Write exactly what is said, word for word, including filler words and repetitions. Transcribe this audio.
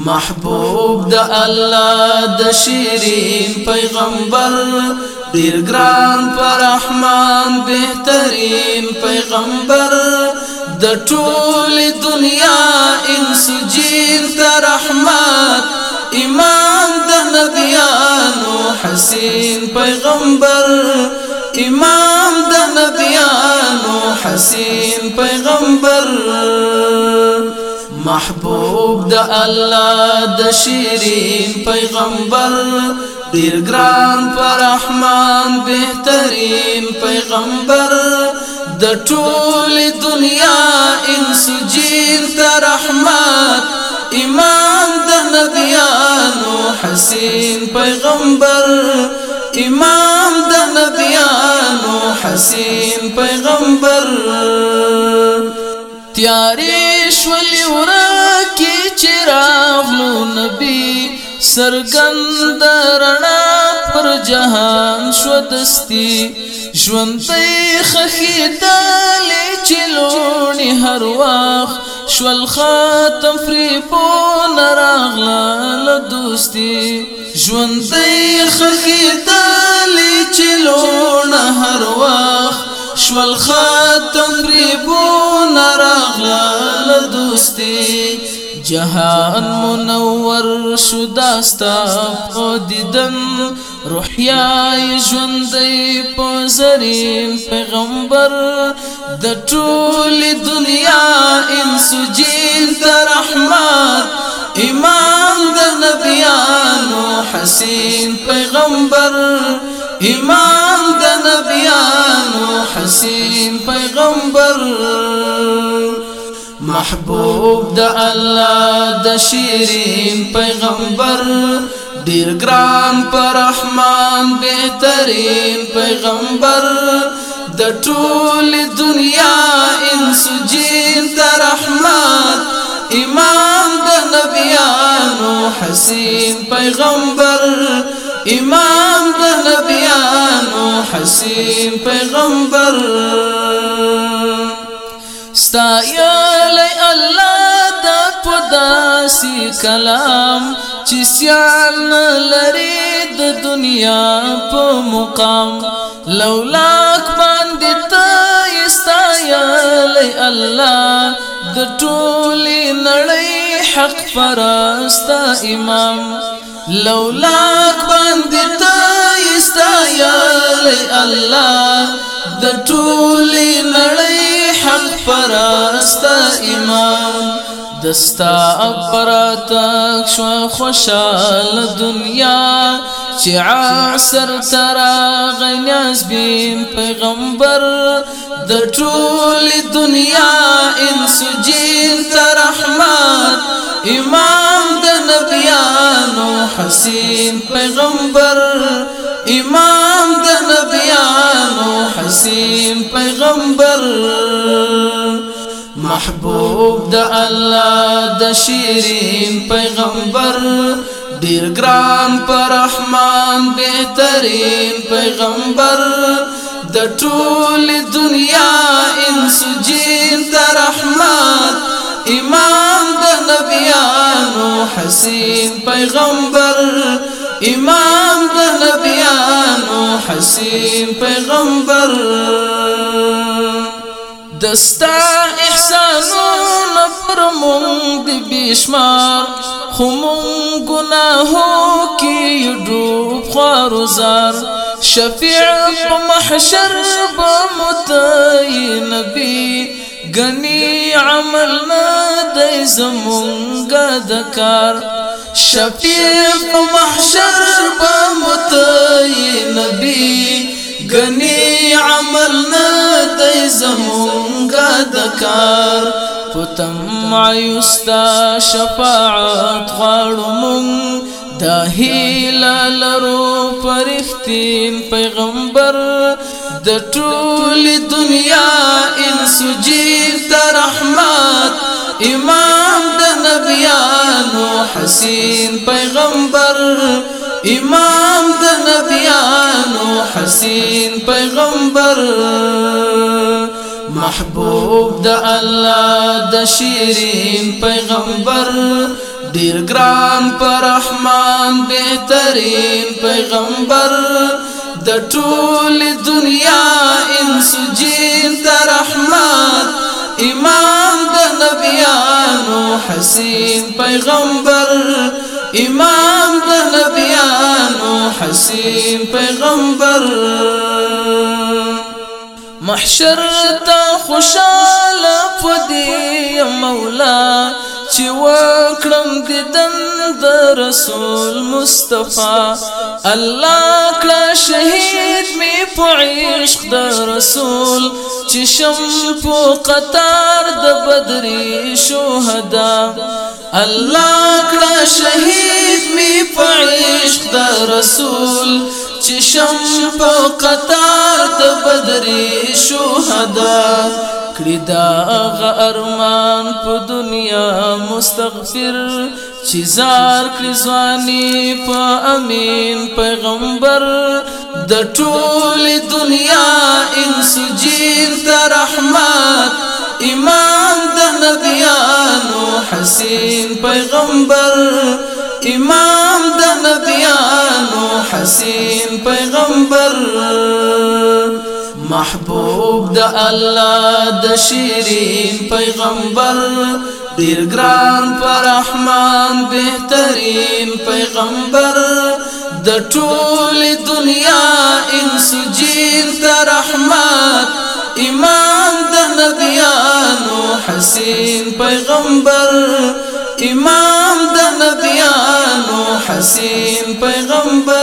محبوب د الله د شیرین پیغمبر ډیر ګران پر رحمان بهترین پیغمبر د ټول دنیا انس جین ته رحمت امام د نبیانو حسین پیغمبر امام د نبیانو حسین پیغمبر محبوب د الله د شیرین پیغمبر ډیر ګران پر رحمان بهترین پیغمبر د ټول دنیا انس جین ته رحمت امام د نبیانو حسین پیغمبر امام د نبیانو حسین پیغمبر تیاری شولی ورکی چراغ لو نبی سرگند رنا پر جهان شو دستی ژوندۍ خخیدلې چلونی هر وخت شول خاتم فریبون راغله دوستی ژوندۍ خخیدلې چلون هر وخت شول خاتم فریبون راغله دوستی جهان منور شو داستا په دیدن روحیای ژوندۍ په زرین پیغمبر د ټول دنیا انس جین ته رحمت امام د نبیانو حسین پیغمبر امام د نبیانو حسین پیغمبر محبوب د الله د شیرین پیغمبر ډیر ګران پر رحمان بهترین پیغمبر د ټول دنیا انس جین ته رحمت امام د نبیانو حسین پیغمبر امام د نبیانو حسین پیغمبر ستایلی الله د پداسي کلام چې سیال لري د دنیا په مقام لولاک باندې ته ستایلی الله د ټولې نړۍ حق پرست امام لولاک باندې ته ستایلی الله د ټولې نړۍ حق پرست امام دستا براتک شو خوشال دنیا چې عصر ترا غنیاز بین پیغمبر د ټول دنیا انس جین ته رحمت امام د نبیانو حسین پیغمبر امام د نبیانو حسین پیغمبر محبوب د الله د شیرین پیغمبر ډیر ګران پر رحمان بهترین پیغمبر د ټول دنیا انس جین ته رحمت امام د نبیانو حسین پیغمبر امام د نبیانو حسین پیغمبر دستا احسانون پر مونگ دی بیشمار خمون گناہوں کی ڈوب خوارزار شفیع پا محشر بمتائی نبی گنی عملنا دی زمونگا دکار شفیع پا محشر بمتائی نبی گنی عملنا دی زمونگا دکار پتم عیستا شفاعت غاڑو مون دا ہیلا لرو پرفتین پیغمبر دا طول دنیا انس جین تا رحمت امام دا نبیانو حسین پیغمبر امام د نبیانو حسین پیغمبر محبوب د الله د شیرین پیغمبر ډیر ګران پر رحمان بهترین پیغمبر د ټول دنیا انس جین ته رحمت امام د نبیانو حسین پیغمبر امام د نبیانو حسین پیغمبر محشر تا خوشاله پدی مولا چې وکړم دیدن د رسول مصطفی الله کړه شهید می په عشق د رسول چې شم په قطار د بدري شهدا الله کړه شهید می په عشق د رسول چې شم په قطار د بدري شهدا کړي دا غ ارمان په دنیا مستغفر چې زار کړي ځواني په امین پیغمبر د ټول دنیا انس جین ته رحمت امام د نبیانو حسین پیغمبر امام د نبیانو حسین پیغمبر محبوب د الله د شیرین پیغمبر ډیر ګران پر رحمان بهترین پیغمبر د ټول دنیا انس جین ته رحمت امام د نبیانو حسین پیغمبر امام د نبیانو حسین پیغمبر